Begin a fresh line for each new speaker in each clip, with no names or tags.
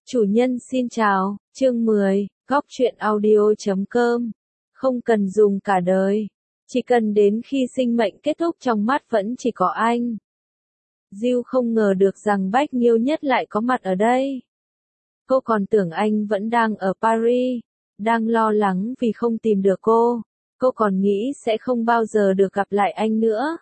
Chủ nhân xin chào, chương 10, góc truyện audio.com. Không cần dùng cả đời, chỉ cần đến khi sinh mệnh kết thúc trong mắt vẫn chỉ có anh. Diêu không ngờ được rằng Bách Nghiêu Nhất lại có mặt ở đây. Cô còn tưởng anh vẫn đang ở Paris, đang lo lắng vì không tìm được cô. Cô còn nghĩ sẽ không bao giờ được gặp lại anh nữa.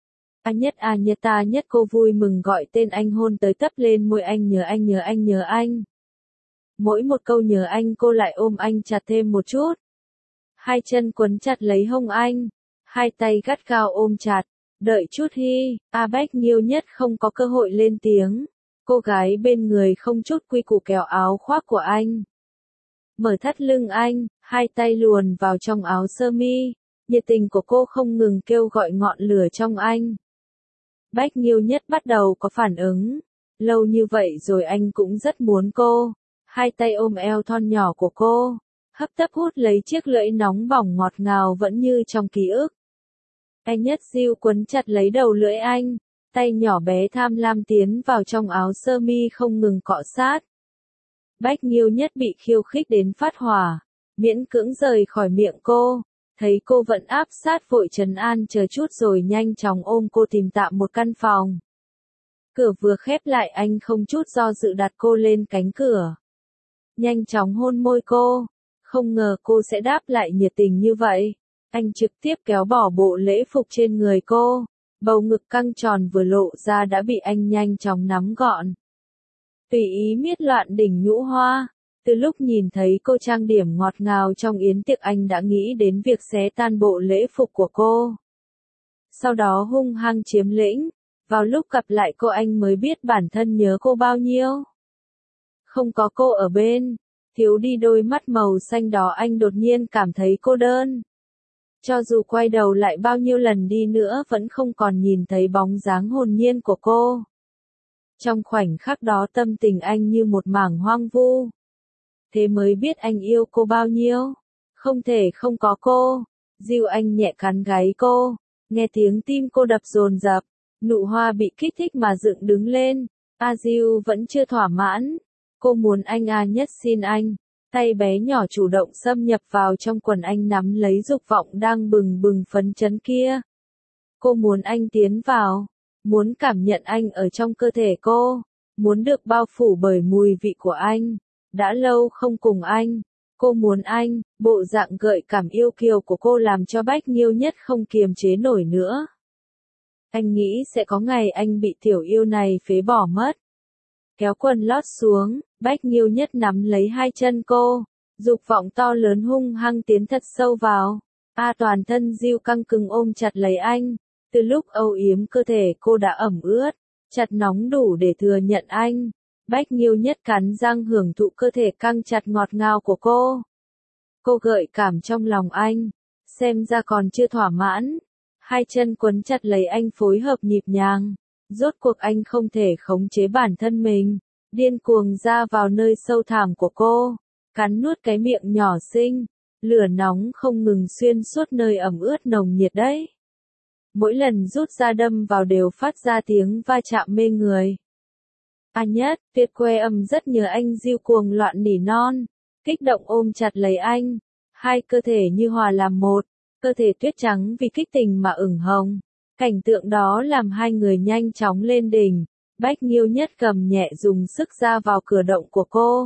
Ta nhất cô vui mừng gọi tên anh, hôn tới tấp lên môi anh, nhớ anh. Mỗi một câu nhớ anh cô lại ôm anh chặt thêm một chút. Hai chân quấn chặt lấy hông anh, hai tay gắt gao ôm chặt. Đợi chút hi, Bách Nghiêu Nhất không có cơ hội lên tiếng. Cô gái bên người không chút quy củ kéo áo khoác của anh. Mở thắt lưng anh, hai tay luồn vào trong áo sơ mi. Nhiệt tình của cô không ngừng kêu gọi ngọn lửa trong anh. Bách Nghiêu Nhất bắt đầu có phản ứng. Lâu như vậy rồi anh cũng rất muốn cô. Hai tay ôm eo thon nhỏ của cô, hấp tấp hút lấy chiếc lưỡi nóng bỏng ngọt ngào vẫn như trong ký ức. Anh Nhất Diêu quấn chặt lấy đầu lưỡi anh, tay nhỏ bé tham lam tiến vào trong áo sơ mi không ngừng cọ sát. Bách Nghiêu Nhất bị khiêu khích đến phát hỏa, miễn cưỡng rời khỏi miệng cô, thấy cô vẫn áp sát vội trấn an chờ chút rồi nhanh chóng ôm cô tìm tạm một căn phòng. Cửa vừa khép lại anh không chút do dự đặt cô lên cánh cửa. Nhanh chóng hôn môi cô, không ngờ cô sẽ đáp lại nhiệt tình như vậy. Anh trực tiếp kéo bỏ bộ lễ phục trên người cô, bầu ngực căng tròn vừa lộ ra đã bị anh nhanh chóng nắm gọn. Tùy ý miết loạn đỉnh nhũ hoa, từ lúc nhìn thấy cô trang điểm ngọt ngào trong yến tiệc anh đã nghĩ đến việc xé tan bộ lễ phục của cô. Sau đó hung hăng chiếm lĩnh, vào lúc gặp lại cô anh mới biết bản thân nhớ cô bao nhiêu. Không có cô ở bên, thiếu đi đôi mắt màu xanh đó anh đột nhiên cảm thấy cô đơn. Cho dù quay đầu lại bao nhiêu lần đi nữa vẫn không còn nhìn thấy bóng dáng hồn nhiên của cô. Trong khoảnh khắc đó tâm tình anh như một mảng hoang vu. Thế mới biết anh yêu cô bao nhiêu. Không thể không có cô. Diêu anh nhẹ cắn gáy cô, nghe tiếng tim cô đập dồn dập, nụ hoa bị kích thích mà dựng đứng lên. Diêu vẫn chưa thỏa mãn. Cô muốn anh Nhất xin anh. Tay bé nhỏ chủ động xâm nhập vào trong quần anh nắm lấy dục vọng đang bừng bừng phấn chấn kia. Cô muốn anh tiến vào, muốn cảm nhận anh ở trong cơ thể cô, muốn được bao phủ bởi mùi vị của anh. Đã lâu không cùng anh, cô muốn anh, bộ dạng gợi cảm yêu kiều của cô làm cho Bách Nghiêu Nhất không kiềm chế nổi nữa. Anh nghĩ sẽ có ngày anh bị tiểu yêu này phế bỏ mất. Kéo quần lót xuống, Bách Nghiêu Nhất nắm lấy hai chân cô, dục vọng to lớn hung hăng tiến thật sâu vào. Toàn thân Diêu căng cứng ôm chặt lấy anh, từ lúc âu yếm cơ thể cô đã ẩm ướt, chặt nóng đủ để thừa nhận anh. Bách Nghiêu Nhất cắn răng hưởng thụ cơ thể căng chặt ngọt ngào của cô. Cô gợi cảm trong lòng anh, xem ra còn chưa thỏa mãn. Hai chân quấn chặt lấy anh phối hợp nhịp nhàng. Rốt cuộc anh không thể khống chế bản thân mình, điên cuồng ra vào nơi sâu thẳm của cô, cắn nuốt cái miệng nhỏ xinh, lửa nóng không ngừng xuyên suốt nơi ẩm ướt nồng nhiệt đấy. Mỗi lần rút ra đâm vào đều phát ra tiếng va chạm mê người. Nhất, tuyệt que rất nhớ anh, Diêu cuồng loạn nỉ non, kích động ôm chặt lấy anh, hai cơ thể như hòa làm một, cơ thể tuyết trắng vì kích tình mà ửng hồng. Cảnh tượng đó làm hai người nhanh chóng lên đỉnh, Bách Nghiêu Nhất cầm nhẹ dùng sức ra vào cửa động của cô.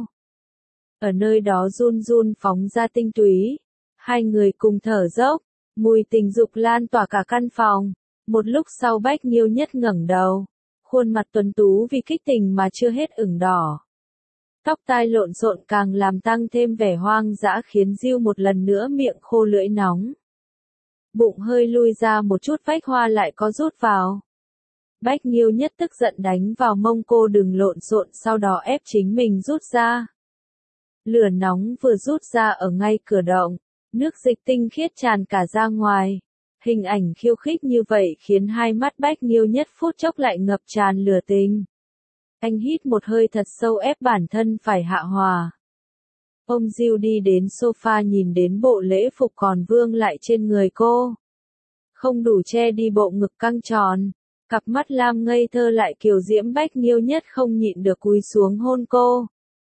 Ở nơi đó run run phóng ra tinh túy, hai người cùng thở dốc, mùi tình dục lan tỏa cả căn phòng. Một lúc sau Bách Nghiêu Nhất ngẩng đầu, khuôn mặt tuấn tú vì kích tình mà chưa hết ửng đỏ. Tóc tai lộn xộn càng làm tăng thêm vẻ hoang dã khiến Diêu một lần nữa miệng khô lưỡi nóng. Bụng hơi lui ra một chút, vách hoa lại có rút vào. Bách Nghiêu Nhất tức giận đánh vào mông cô đừng lộn xộn, sau đó ép chính mình rút ra. Lửa nóng vừa rút ra ở ngay cửa động, nước dịch tinh khiết tràn cả ra ngoài. Hình ảnh khiêu khích như vậy khiến hai mắt Bách Nghiêu Nhất phút chốc lại ngập tràn lửa tình. Anh hít một hơi thật sâu ép bản thân phải hạ hòa. Ông Diêu đi đến sofa nhìn đến bộ lễ phục còn vương lại trên người cô. Không đủ che đi bộ ngực căng tròn, cặp mắt lam ngây thơ lại kiều diễm. Bách Nghiêu Nhất không nhịn được cúi xuống hôn cô.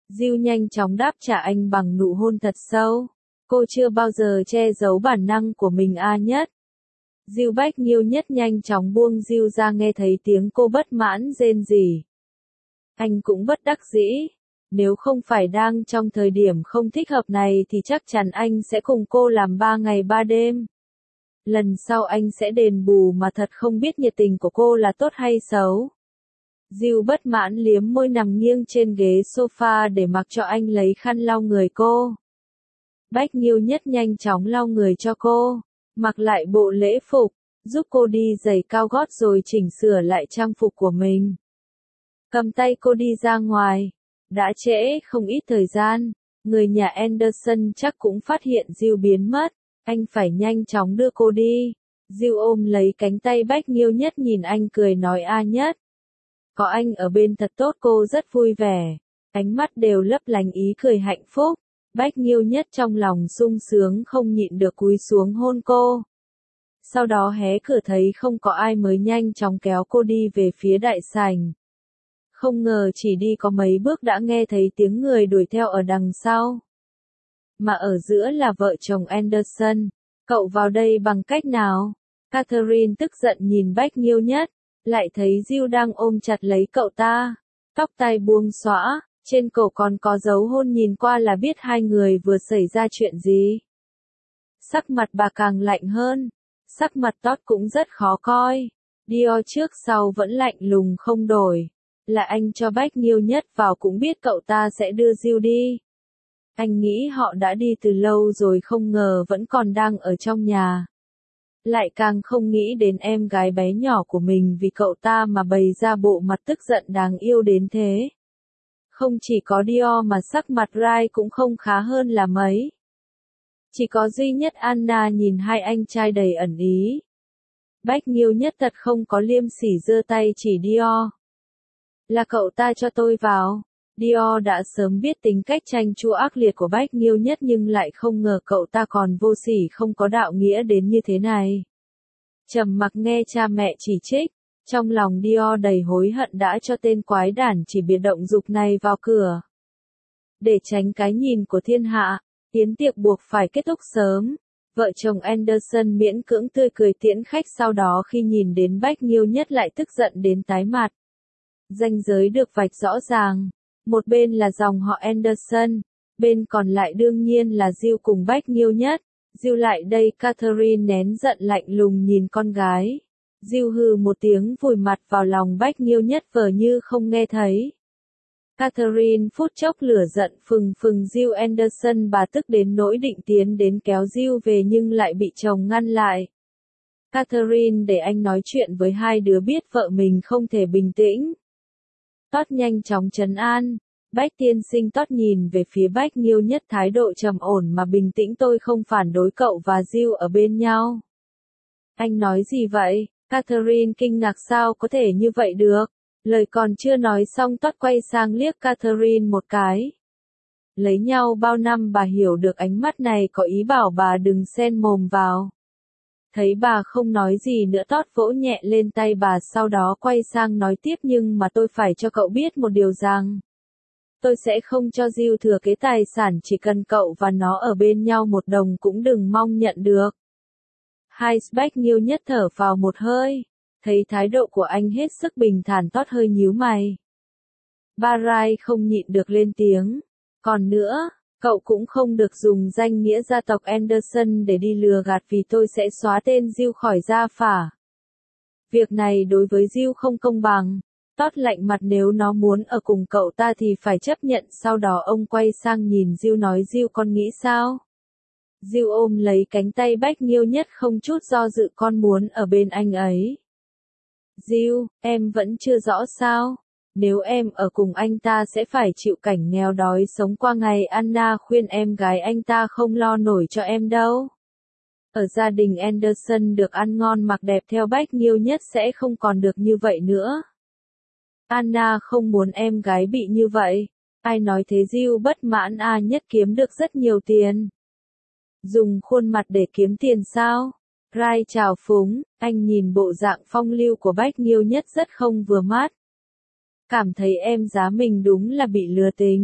Diêu nhanh chóng đáp trả anh bằng nụ hôn thật sâu. Cô chưa bao giờ che giấu bản năng của mình Nhất. Diêu Bách Nghiêu Nhất nhanh chóng buông Diêu ra, nghe thấy tiếng cô bất mãn rên rỉ. Anh cũng bất đắc dĩ. Nếu không phải đang trong thời điểm không thích hợp này thì chắc chắn anh sẽ cùng cô làm 3 ngày 3 đêm. Lần sau anh sẽ đền bù, mà thật không biết nhiệt tình của cô là tốt hay xấu. Diêu bất mãn liếm môi nằm nghiêng trên ghế sofa để mặc cho anh lấy khăn lau người cô. Bách Nghiêu Nhất nhanh chóng lau người cho cô, mặc lại bộ lễ phục, giúp cô đi giày cao gót rồi chỉnh sửa lại trang phục của mình. Cầm tay cô đi ra ngoài. Đã trễ không ít thời gian, người nhà Anderson chắc cũng phát hiện Diêu biến mất, anh phải nhanh chóng đưa cô đi. Diêu ôm lấy cánh tay Bách Nghiêu Nhất nhìn anh cười nói Nhất. Có anh ở bên thật tốt, cô rất vui vẻ, ánh mắt đều lấp lánh ý cười hạnh phúc. Bách Nghiêu Nhất trong lòng sung sướng không nhịn được cúi xuống hôn cô. Sau đó hé cửa thấy không có ai mới nhanh chóng kéo cô đi về phía đại sảnh. Không ngờ chỉ đi có mấy bước đã nghe thấy tiếng người đuổi theo ở đằng sau. Mà ở giữa là vợ chồng Anderson. Cậu vào đây bằng cách nào? Catherine tức giận nhìn Bách Nghiêu Nhất, lại thấy Diêu đang ôm chặt lấy cậu ta. Tóc tai buông xõa, trên cổ còn có dấu hôn, nhìn qua là biết hai người vừa xảy ra chuyện gì. Sắc mặt bà càng lạnh hơn. Sắc mặt Todd cũng rất khó coi. Dior trước sau vẫn lạnh lùng không đổi. Là anh cho Bách Nghiêu Nhất vào cũng biết cậu ta sẽ đưa Diêu đi. Anh nghĩ họ đã đi từ lâu rồi, không ngờ vẫn còn đang ở trong nhà. Lại càng không nghĩ đến em gái bé nhỏ của mình vì cậu ta mà bày ra bộ mặt tức giận đáng yêu đến thế. Không chỉ có Dior mà sắc mặt Rai cũng không khá hơn là mấy. Chỉ có duy nhất Anna nhìn hai anh trai đầy ẩn ý. Bách Nghiêu Nhất thật không có liêm sỉ giơ tay chỉ Dior. Là cậu ta cho tôi vào. Dior đã sớm biết tính cách chanh chua ác liệt của Bách Nghiêu Nhất nhưng lại không ngờ cậu ta còn vô sỉ không có đạo nghĩa đến như thế này. Trầm mặc nghe cha mẹ chỉ trích, trong lòng Dior đầy hối hận đã cho tên quái đản chỉ biệt động dục này vào cửa. Để tránh cái nhìn của thiên hạ, yến tiệc buộc phải kết thúc sớm. Vợ chồng Anderson miễn cưỡng tươi cười tiễn khách, sau đó khi nhìn đến Bách Nghiêu Nhất lại tức giận đến tái mặt. Ranh giới được vạch rõ ràng. Một bên là dòng họ Anderson, bên còn lại đương nhiên là Diêu cùng Bách Nghiêu Nhất. Diêu lại đây, Catherine nén giận lạnh lùng nhìn con gái. Diêu hừ một tiếng vùi mặt vào lòng Bách Nghiêu Nhất vờ như không nghe thấy. Catherine phút chốc lửa giận phừng phừng Diêu Anderson, bà tức đến nỗi định tiến đến kéo Diêu về nhưng lại bị chồng ngăn lại. Catherine, để anh nói chuyện với hai đứa, biết vợ mình không thể bình tĩnh. Todd nhanh chóng trấn an. Bách tiên sinh, Todd nhìn về phía Bách Nghiêu Nhất thái độ trầm ổn mà bình tĩnh, tôi không phản đối cậu và Diêu ở bên nhau. Anh nói gì vậy? Catherine kinh ngạc, sao có thể như vậy được? Lời còn chưa nói xong Todd quay sang liếc Catherine một cái. Lấy nhau bao năm bà hiểu được ánh mắt này có ý bảo bà đừng xen mồm vào. Thấy bà không nói gì nữa, Todd vỗ nhẹ lên tay bà, sau đó quay sang nói tiếp, nhưng mà tôi phải cho cậu biết một điều rằng tôi sẽ không cho Diêu thừa kế tài sản, chỉ cần cậu và nó ở bên nhau một đồng cũng đừng mong nhận được. Bách Nghiêu Nhất thở vào một hơi, thấy thái độ của anh hết sức bình thản, Todd hơi nhíu mày. Rai không nhịn được lên tiếng. Còn nữa, cậu cũng không được dùng danh nghĩa gia tộc Anderson để đi lừa gạt, vì tôi sẽ xóa tên Diêu khỏi gia phả. Việc này đối với Diêu không công bằng. Todd lạnh mặt, nếu nó muốn ở cùng cậu ta thì phải chấp nhận. Sau đó ông quay sang nhìn Diêu nói, Diêu con nghĩ sao? Diêu ôm lấy cánh tay Bách Nghiêu Nhất không chút do dự, con muốn ở bên anh ấy. Diêu, em vẫn chưa rõ sao? Nếu em ở cùng anh ta sẽ phải chịu cảnh nghèo đói sống qua ngày. Anna khuyên em gái anh ta không lo nổi cho em đâu. Ở gia đình Anderson được ăn ngon mặc đẹp theo Bách Nghiêu Nhất sẽ không còn được như vậy nữa. Anna không muốn em gái bị như vậy. Ai nói thế? Diêu bất mãn. Nhất kiếm được rất nhiều tiền. Dùng khuôn mặt để kiếm tiền sao? Rai chào phúng, anh nhìn bộ dạng phong lưu của Bách Nghiêu Nhất rất không vừa mắt. Cảm thấy em giá mình đúng là bị lừa tình.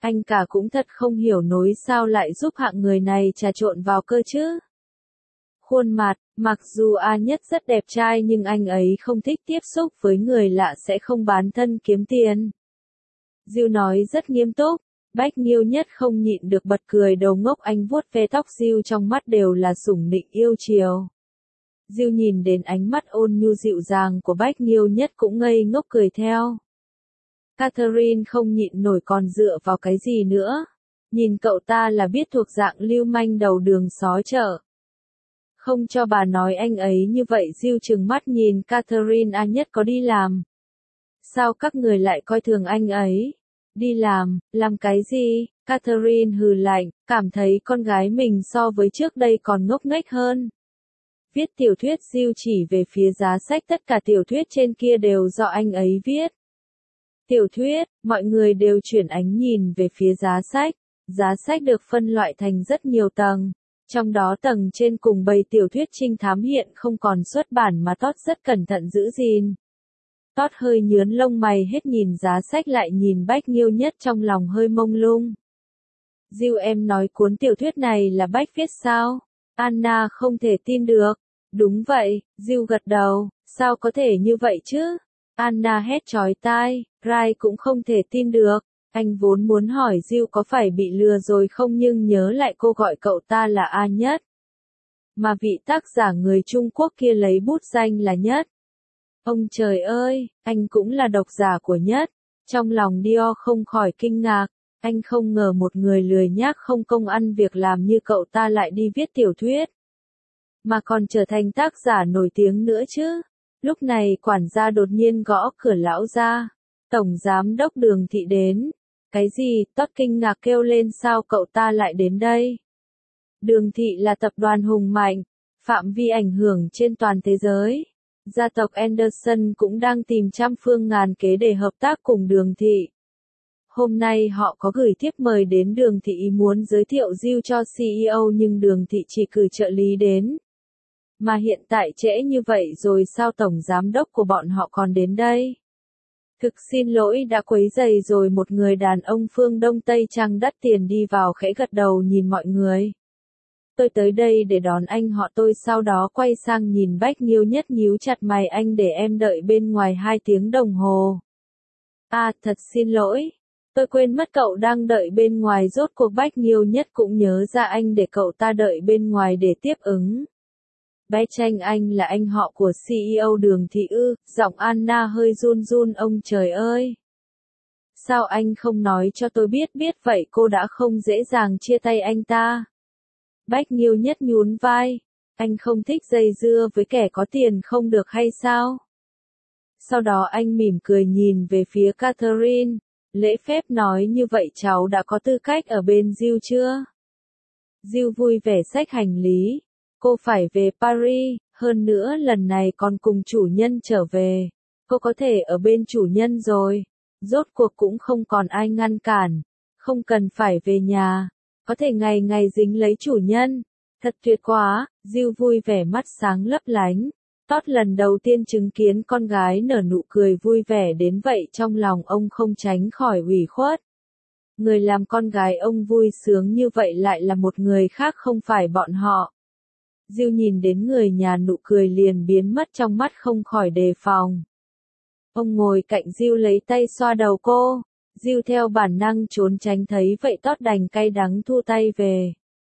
Anh cả cũng thật không hiểu nối sao lại giúp hạng người này trà trộn vào cơ chứ. Khuôn mặt, mặc dù A Nhất rất đẹp trai nhưng anh ấy không thích tiếp xúc với người lạ sẽ không bán thân kiếm tiền. Diêu nói rất nghiêm túc, Bách Nghiêu Nhất không nhịn được bật cười đầu ngốc, anh vuốt ve tóc Diêu trong mắt đều là sủng nịnh yêu chiều. Diêu nhìn đến ánh mắt ôn nhu dịu dàng của Bách Nghiêu Nhất cũng ngây ngốc cười theo. Catherine không nhịn nổi còn dựa vào cái gì nữa. Nhìn cậu ta là biết thuộc dạng lưu manh đầu đường xó chợ. Không cho bà nói anh ấy như vậy. Diêu trừng mắt nhìn Catherine. A Nhất có đi làm. Sao các người lại coi thường anh ấy? Đi làm cái gì? Catherine hừ lạnh, cảm thấy con gái mình so với trước đây còn ngốc nghếch hơn. Viết tiểu thuyết. Diêu chỉ về phía giá sách, tất cả tiểu thuyết trên kia đều do anh ấy viết. Tiểu thuyết, mọi người đều chuyển ánh nhìn về phía giá sách. Giá sách được phân loại thành rất nhiều tầng. Trong đó tầng trên cùng bày tiểu thuyết trinh thám hiện không còn xuất bản mà Todd rất cẩn thận giữ gìn. Todd hơi nhướn lông mày hết nhìn giá sách lại nhìn Bách Nghiêu Nhất trong lòng hơi mông lung. Diêu, em nói cuốn tiểu thuyết này là Bách viết sao? Anna không thể tin được. Đúng vậy, Diêu gật đầu, sao có thể như vậy chứ? Anna hét chói tai, Rai cũng không thể tin được. Anh vốn muốn hỏi Diêu có phải bị lừa rồi không nhưng nhớ lại cô gọi cậu ta là A Nhất. Mà vị tác giả người Trung Quốc kia lấy bút danh là Nhất. Ông trời ơi, anh cũng là độc giả của Nhất. Trong lòng Dior không khỏi kinh ngạc, anh không ngờ một người lười nhác không công ăn việc làm như cậu ta lại đi viết tiểu thuyết. Mà còn trở thành tác giả nổi tiếng nữa chứ. Lúc này quản gia đột nhiên gõ cửa lão ra. Tổng giám đốc Đường Thị đến. Cái gì? Todd kinh ngạc kêu lên, sao cậu ta lại đến đây? Đường Thị là tập đoàn hùng mạnh, phạm vi ảnh hưởng trên toàn thế giới. Gia tộc Anderson cũng đang tìm trăm phương ngàn kế để hợp tác cùng Đường Thị. Hôm nay họ có gửi thiếp mời đến Đường Thị ý muốn giới thiệu Diêu cho CEO nhưng Đường Thị chỉ cử trợ lý đến. Mà hiện tại trễ như vậy rồi sao tổng giám đốc của bọn họ còn đến đây? Thực xin lỗi đã quấy rầy rồi. Một người đàn ông phương Đông Tây Trang đắt tiền đi vào khẽ gật đầu nhìn mọi người. Tôi tới đây để đón anh họ. Tôi sau đó quay sang nhìn Bách Nghiêu Nhất nhíu chặt mày, anh để em đợi bên ngoài 2 tiếng đồng hồ. À, thật xin lỗi. Tôi quên mất cậu đang đợi bên ngoài. Rốt cuộc Bách Nghiêu Nhất cũng nhớ ra anh để cậu ta đợi bên ngoài để tiếp ứng. Bé Tranh, anh là anh họ của CEO Đường Thị ư? Giọng Anna hơi run run. Ông trời ơi! Sao anh không nói cho tôi biết vậy cô đã không dễ dàng chia tay anh ta. Bách Nghiêu Nhất nhún vai. Anh không thích dây dưa với kẻ có tiền không được hay sao? Sau đó anh mỉm cười nhìn về phía Catherine. Lễ phép nói như vậy cháu đã có tư cách ở bên Diêu chưa? Diêu vui vẻ xách hành lý. Cô phải về Paris, hơn nữa lần này còn cùng chủ nhân trở về. Cô có thể ở bên chủ nhân rồi. Rốt cuộc cũng không còn ai ngăn cản. Không cần phải về nhà. Có thể ngày ngày dính lấy chủ nhân. Thật tuyệt quá. Diêu vui vẻ mắt sáng lấp lánh. Todd lần đầu tiên chứng kiến con gái nở nụ cười vui vẻ đến vậy, trong lòng ông không tránh khỏi ủy khuất. Người làm con gái ông vui sướng như vậy lại là một người khác không phải bọn họ. Diêu nhìn đến người nhà nụ cười liền biến mất trong mắt không khỏi đề phòng. Ông ngồi cạnh Diêu lấy tay xoa đầu cô. Diêu theo bản năng trốn tránh, thấy vậy Todd đành cay đắng thu tay về.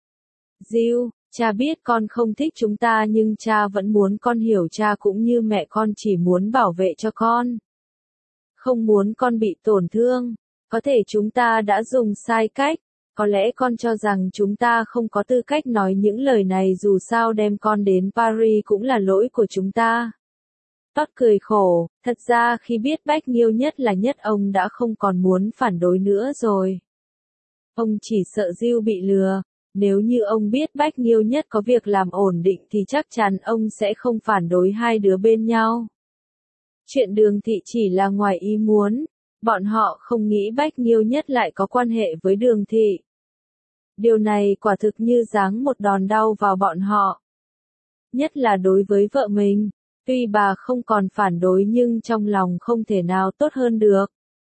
Diêu, cha biết con không thích chúng ta nhưng cha vẫn muốn con hiểu cha cũng như mẹ con chỉ muốn bảo vệ cho con. Không muốn con bị tổn thương. Có thể chúng ta đã dùng sai cách. Có lẽ con cho rằng chúng ta không có tư cách nói những lời này, dù sao đem con đến Paris cũng là lỗi của chúng ta. Todd cười khổ, thật ra khi biết Bách Nghiêu Nhất là Nhất ông đã không còn muốn phản đối nữa rồi. Ông chỉ sợ Diêu bị lừa. Nếu như ông biết Bách Nghiêu Nhất có việc làm ổn định thì chắc chắn ông sẽ không phản đối hai đứa bên nhau. Chuyện Đường Thị chỉ là ngoài ý muốn. Bọn họ không nghĩ Bách Nghiêu Nhất lại có quan hệ với Đường Thị. Điều này quả thực như giáng một đòn đau vào bọn họ. Nhất là đối với vợ mình. Tuy bà không còn phản đối nhưng trong lòng không thể nào tốt hơn được.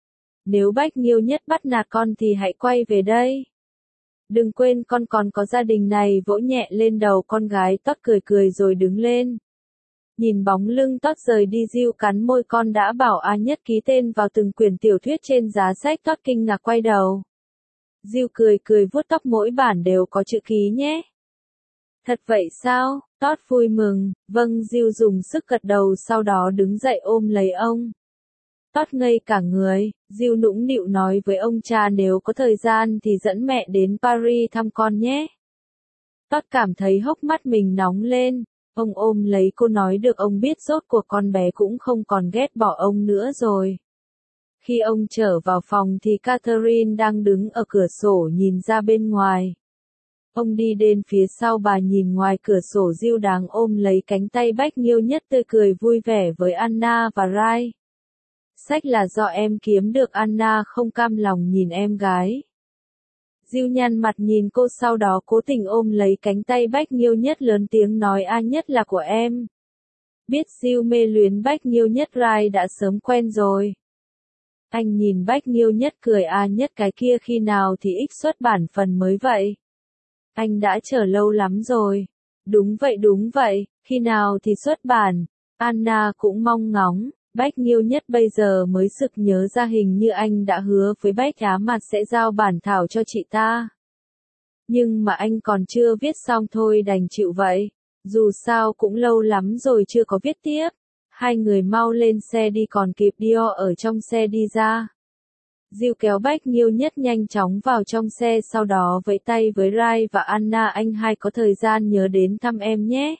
Nếu Bách Nghiêu Nhất bắt nạt con thì hãy quay về đây. Đừng quên con còn có gia đình này. Vỗ nhẹ lên đầu con gái. Tót cười cười rồi đứng lên. Nhìn bóng lưng Tót rời đi, Diêu cắn môi. Con đã bảo A Nhất ký tên vào từng quyển tiểu thuyết trên giá sách. Tót kinh ngạc quay đầu. Diêu cười cười vuốt tóc, mỗi bản đều có chữ ký nhé. Thật vậy sao? Tót vui mừng. Vâng, Diêu dùng sức gật đầu, sau đó đứng dậy ôm lấy ông. Tót ngây cả người. Diêu nũng nịu nói với ông cha nếu có thời gian thì dẫn mẹ đến Paris thăm con nhé. Tót cảm thấy hốc mắt mình nóng lên. Ông ôm lấy cô nói được, ông biết rốt cuộc con bé cũng không còn ghét bỏ ông nữa rồi. Khi ông trở vào phòng thì Catherine đang đứng ở cửa sổ nhìn ra bên ngoài. Ông đi đến phía sau bà, nhìn ngoài cửa sổ Diêu đang ôm lấy cánh tay Bách Nghiêu Nhất tươi cười vui vẻ với Anna và Rai. Sách là do em kiếm được. Anna không cam lòng nhìn em gái. Diêu nhăn mặt nhìn cô, sau đó cố tình ôm lấy cánh tay Bách Nghiêu Nhất lớn tiếng nói A Nhất là của em. Biết Diêu mê luyến Bách Nghiêu Nhất, Rai đã sớm quen rồi. Anh nhìn Bách Nghiêu Nhất cười. A Nhất cái kia khi nào thì ích xuất bản phần mới vậy? Anh đã chờ lâu lắm rồi. Đúng vậy, khi nào thì xuất bản? Anna cũng mong ngóng. Bách Nghiêu Nhất bây giờ mới sực nhớ ra hình như anh đã hứa với Bách Á Mặt sẽ giao bản thảo cho chị ta. Nhưng mà anh còn chưa viết xong, thôi đành chịu vậy. Dù sao cũng lâu lắm rồi chưa có viết tiếp. Hai người mau lên xe đi, còn kịp Dior ở trong xe đi ra. Diêu kéo Bách Nghiêu Nhất nhanh chóng vào trong xe, sau đó vẫy tay với Rai và Anna. Anh hai có thời gian nhớ đến thăm em nhé.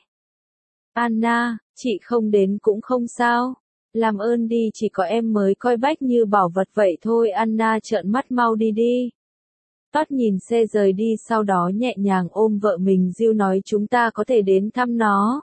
Anna, chị không đến cũng không sao. Làm ơn đi, chỉ có em mới coi Bách như bảo vật vậy thôi. Anna trợn mắt, mau đi đi. Tót nhìn xe rời đi, sau đó nhẹ nhàng ôm vợ mình. Diêu nói chúng ta có thể đến thăm nó.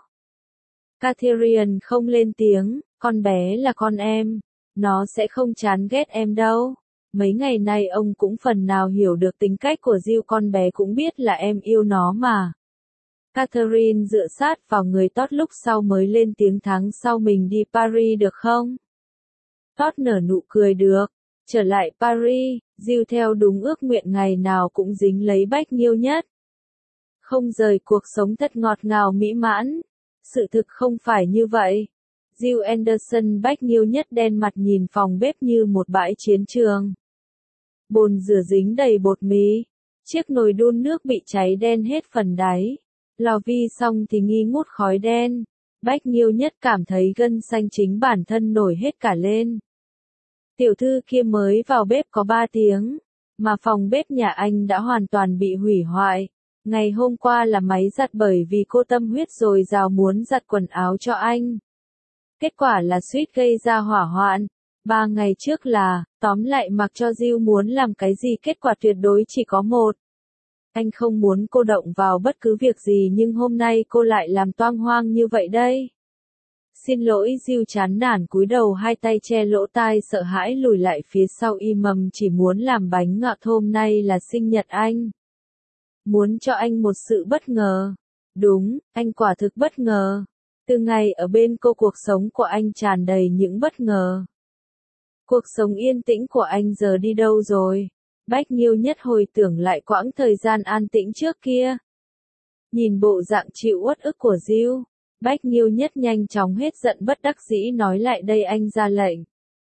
Catherine không lên tiếng. Con bé là con em. Nó sẽ không chán ghét em đâu. Mấy ngày nay ông cũng phần nào hiểu được tính cách của Diêu, con bé cũng biết là em yêu nó mà. Catherine dựa sát vào người Tót lúc sau mới lên tiếng, tháng sau mình đi Paris được không? Tót nở nụ cười được. Trở lại Paris, Diêu theo đúng ước nguyện ngày nào cũng dính lấy Bách Nghiêu Nhất. Không rời cuộc sống thật ngọt ngào mỹ mãn. Sự thực không phải như vậy. Diêu Anderson. Bách Nghiêu Nhất đen mặt nhìn phòng bếp như một bãi chiến trường. Bồn rửa dính đầy bột mì. Chiếc nồi đun nước bị cháy đen hết phần đáy. Lò vi xong thì nghi ngút khói đen. Bách Nghiêu Nhất cảm thấy gân xanh chính bản thân nổi hết cả lên. Tiểu thư kia mới vào bếp có 3 tiếng, mà phòng bếp nhà anh đã hoàn toàn bị hủy hoại. Ngày hôm qua là máy giặt, bởi vì cô tâm huyết dồi dào muốn giặt quần áo cho anh. Kết quả là suýt gây ra hỏa hoạn. 3 ngày trước là, tóm lại mặc cho Diêu muốn làm cái gì kết quả tuyệt đối chỉ có một. Anh không muốn cô động vào bất cứ việc gì, nhưng hôm nay cô lại làm toang hoang như vậy đây. Xin lỗi. Diêu chán nản cúi đầu, hai tay che lỗ tai, sợ hãi lùi lại phía sau. Im mầm chỉ muốn làm bánh ngọt, hôm nay là sinh nhật anh. Muốn cho anh một sự bất ngờ. Đúng, anh quả thực bất ngờ. Từ ngày ở bên cô, cuộc sống của anh tràn đầy những bất ngờ. Cuộc sống yên tĩnh của anh giờ đi đâu rồi? Bách Nghiêu Nhất hồi tưởng lại quãng thời gian an tĩnh trước kia. Nhìn bộ dạng chịu uất ức của Diêu, Bách Nghiêu Nhất nhanh chóng hết giận, bất đắc dĩ nói lại đây, anh ra lệnh.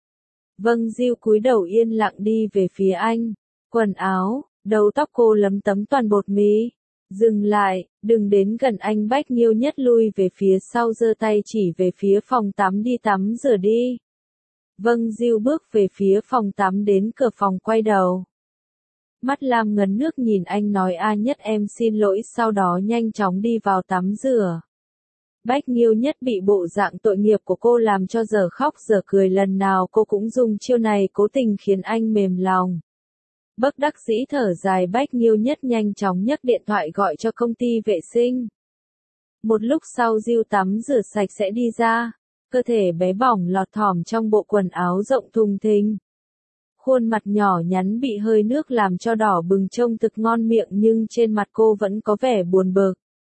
Vâng. Diêu cúi đầu yên lặng đi về phía anh. Quần áo, đầu tóc cô lấm tấm toàn bột mì. Dừng lại, đừng đến gần anh. Bách Nghiêu Nhất lui về phía sau, giơ tay chỉ về phía phòng tắm, đi tắm rửa đi. Vâng. Diêu bước về phía phòng tắm, đến cửa phòng quay đầu. Mắt lam ngấn nước nhìn anh nói A Nhất em xin lỗi, sau đó nhanh chóng đi vào tắm rửa. Bách Nghiêu Nhất bị bộ dạng tội nghiệp của cô làm cho giờ khóc giờ cười, lần nào cô cũng dùng chiêu này cố tình khiến anh mềm lòng. Bất đắc dĩ thở dài, Bách Nghiêu Nhất nhanh chóng nhấc điện thoại gọi cho công ty vệ sinh. Một lúc sau Diêu tắm rửa sạch sẽ đi ra, cơ thể bé bỏng lọt thỏm trong bộ quần áo rộng thùng thình. Khuôn mặt nhỏ nhắn bị hơi nước làm cho đỏ bừng, trông thực ngon miệng, nhưng trên mặt cô vẫn có vẻ buồn bực.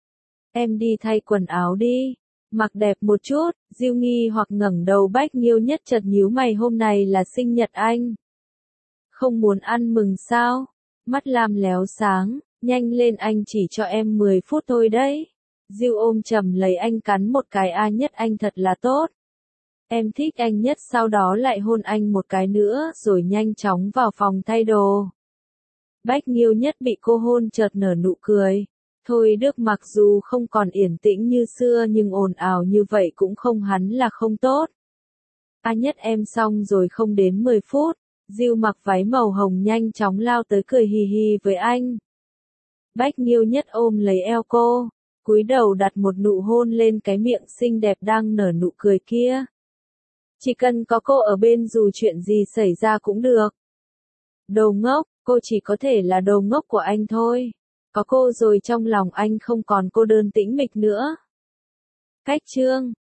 Em đi thay quần áo đi, mặc đẹp một chút. Diêu nghi hoặc ngẩng đầu. Bách Nghiêu Nhất chợt nhíu mày, hôm nay là sinh nhật anh. Không muốn ăn mừng sao? Mắt Lam léo sáng, nhanh lên anh chỉ cho em 10 phút thôi đấy. Diêu ôm chầm lấy anh cắn một cái a Nhất anh thật là tốt. Em thích anh Nhất sau đó lại hôn anh một cái nữa rồi nhanh chóng vào phòng thay đồ. Bách Nghiêu Nhất bị cô hôn chợt nở nụ cười. Thôi Đức mặc dù không còn yên tĩnh như xưa nhưng ồn ào như vậy cũng không hẳn là không tốt. A Nhất em xong rồi không đến 10 phút. Diêu mặc váy màu hồng nhanh chóng lao tới cười hì hì với anh. Bách Nghiêu Nhất ôm lấy eo cô, cúi đầu đặt một nụ hôn lên cái miệng xinh đẹp đang nở nụ cười kia. Chỉ cần có cô ở bên dù chuyện gì xảy ra cũng được. Đồ ngốc, cô chỉ có thể là đồ ngốc của anh thôi. Có cô rồi trong lòng anh không còn cô đơn tĩnh mịch nữa. Cách chương